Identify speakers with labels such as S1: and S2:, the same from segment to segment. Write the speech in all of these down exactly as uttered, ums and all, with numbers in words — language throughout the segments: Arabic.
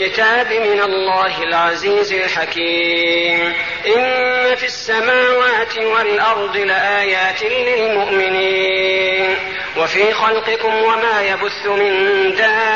S1: الكتاب من الله العزيز الحكيم. إن في السماوات والأرض لآيات للمؤمنين وفي خلقكم وما يبث من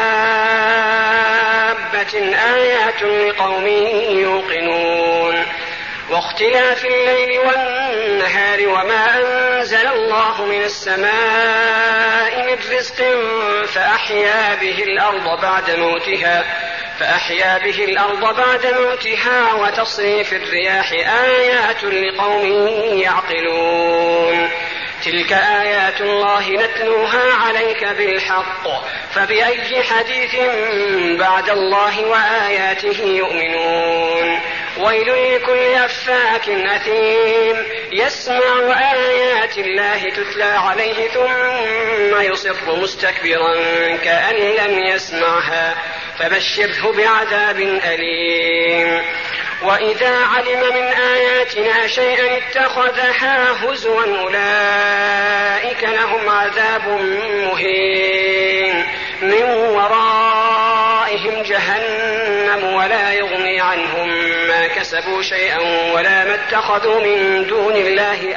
S1: دابة آيات لقوم يوقنون. واختلاف الليل والنهار وما أنزل الله من السماء من رزق فأحيا به الأرض بعد موتها فأحيا به الأرض بعد موتها وتصريف الرياح آيات لقوم يعقلون. تلك آيات الله نتلوها عليك بالحق فبأي حديث بعد الله وآياته يؤمنون. ويل لكل أفاك أثيم يسمع آيات الله تتلى عليه ثم يصر مستكبرا كأن لم يسمعها فبشره بعذاب أليم. وإذا علم من آياتنا شيئا اتخذها هزوا أولئك لهم عذاب مهين من ورائهم جهنم ولا يغني عنهم ما كسبوا شيئا ولا ما اتخذوا من دون الله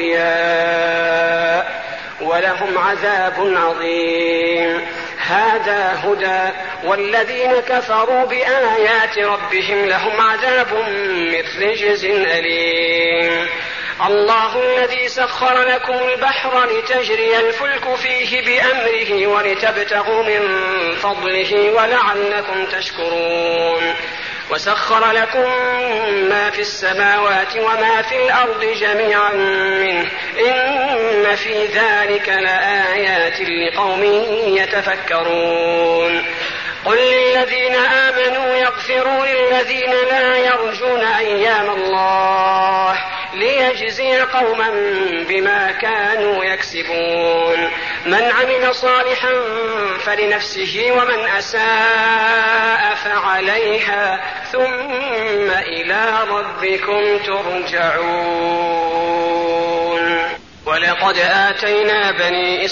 S1: أولياء ولهم عذاب عظيم. هذا هدى والذين كفروا بآيات ربهم لهم عذاب من رجز أليم. الله الذي سخر لكم البحر لتجري الفلك فيه بأمره ولتبتغوا من فضله ولعلكم تشكرون. وسخر لكم ما في السماوات وما في الأرض جميعا منه إن في ذلك لآيات لقوم يتفكرون. قل للذين آمنوا يغفروا للذين لا يرجون أيام الله ليجزي قوما بما كانوا يكسبون. من عمل صالحا فلنفسه ومن أساء فعليها ثم إلى ربكم ترجعون. ولقد آتينا بني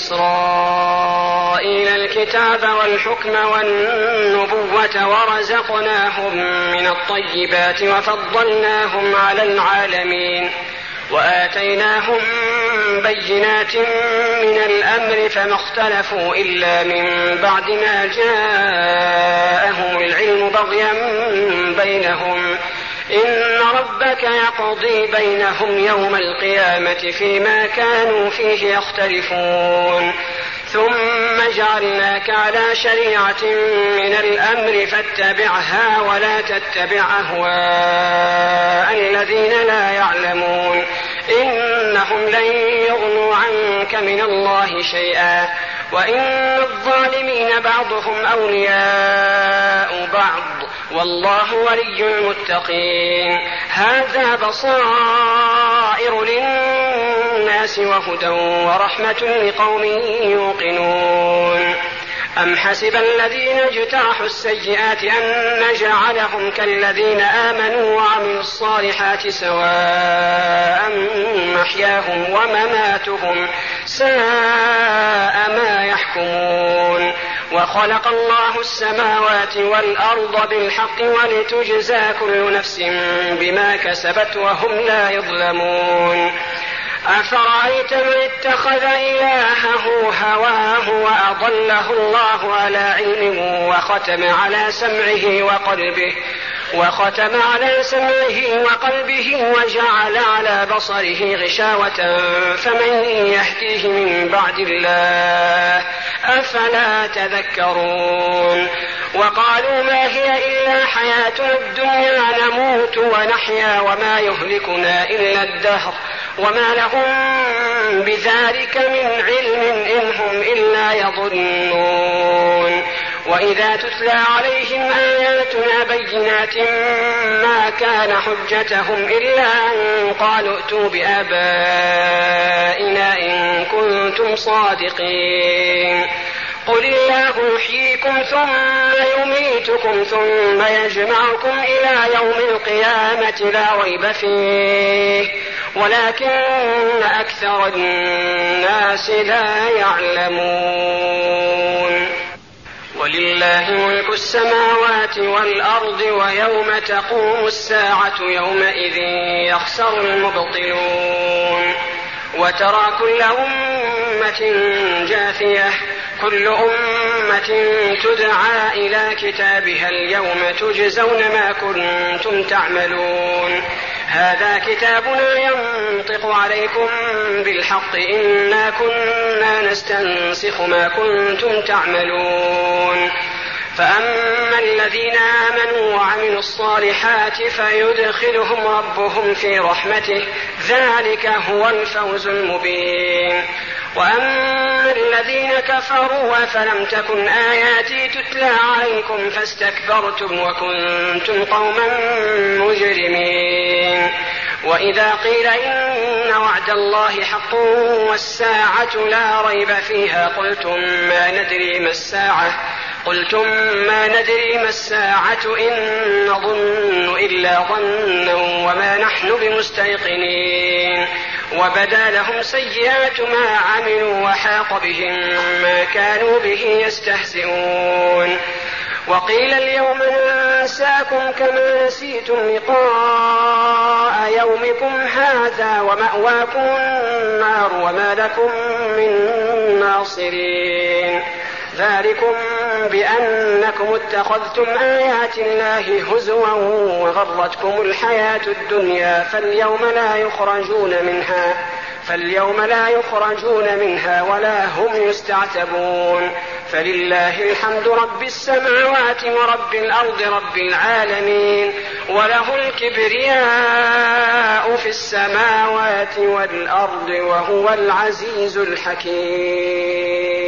S1: إسرائيل الكتاب والحكم والنبوة ورزقناهم من الطيبات وفضلناهم على العالمين وآتيناهم بينات من الأمر فما اختلفوا إلا من بعد ما جاءهم العلم بغيا بينهم إن ربك يقضي بينهم يوم القيامة فيما كانوا فيه يختلفون. ثم جعلناك على شريعة من الأمر فاتبعها ولا تتبع أهواء الذين لا يعلمون إنهم لن يغنوا عنك من الله شيئا وإن الظالمين بعضهم أولياء بعض والله ولي المتقين. هذا بصائر للناس وهدى ورحمة لقوم يوقنون. أم حسب الذين اجترحوا السيئات أن نجعلهم كالذين آمنوا وعملوا الصالحات سواء محياهم ومماتهم ساء ما يحكمون. وخلق الله السماوات والأرض بالحق ولتجزى كل نفس بما كسبت وهم لا يظلمون. أفرأيت من اتخذ إلهه هواه وأضله الله على علم وختم على سمعه وقلبه وختم على سمعه وقلبه وجعل على بصره غشاوة فمن يهديه من بعد الله أفلا تذكرون. وقالوا ما هي إلا حياتنا الدنيا نموت ونحيا وما يهلكنا إلا الدهر وما لهم بذلك من علم إن هم إلا يظنون. وإذا تتلى عليهم آياتنا بينات ما كان حجتهم إلا أن قالوا ائتوا بآبائنا إن كنتم صادقين. قل الله يحييكم ثم يميتكم ثم يجمعكم إلى يوم القيامة لا ريب فيه ولكن أكثر الناس لا يعلمون. ولله ملك السماوات والأرض ويوم تقوم الساعة يومئذ يخسر المبطلون وترى كل أمة جاثية كل أمة تدعى إلى كتابها اليوم تجزون ما كنتم تعملون هذا كتابنا ينطق عليكم بالحق إنا كنا نستنسخ ما كنتم تعملون فأما الذين آمنوا وعملوا الصالحات فيدخلهم ربهم في رحمته ذلك هو الفوز المبين وأما الذين كفروا فلم تكن آياتي تتلى عليكم فاستكبرتم وكنتم قوما مجرمين وإذا قيل إن وعد الله حق والساعة لا ريب فيها قلتم ما ندري ما الساعة قلتم ما ندري ما الساعة إن نظن إلا ظنا وما نحن بمستيقنين وبدا لهم سيئات ما عملوا وحاق بهم ما كانوا به يستهزئون وقيل اليوم ننساكم كما نسيتم لقاء يومكم هذا ومأواكم النار وما لكم من ناصرين ذلكم بأنكم اتخذتم آيات الله هزوا وغرتكم الحياة الدنيا فاليوم لا يخرجون منها فاليوم لا يخرجون منها ولا هم يستعتبون فلله الحمد رب السماوات ورب الأرض رب العالمين وله الكبرياء في السماوات والأرض وهو العزيز الحكيم.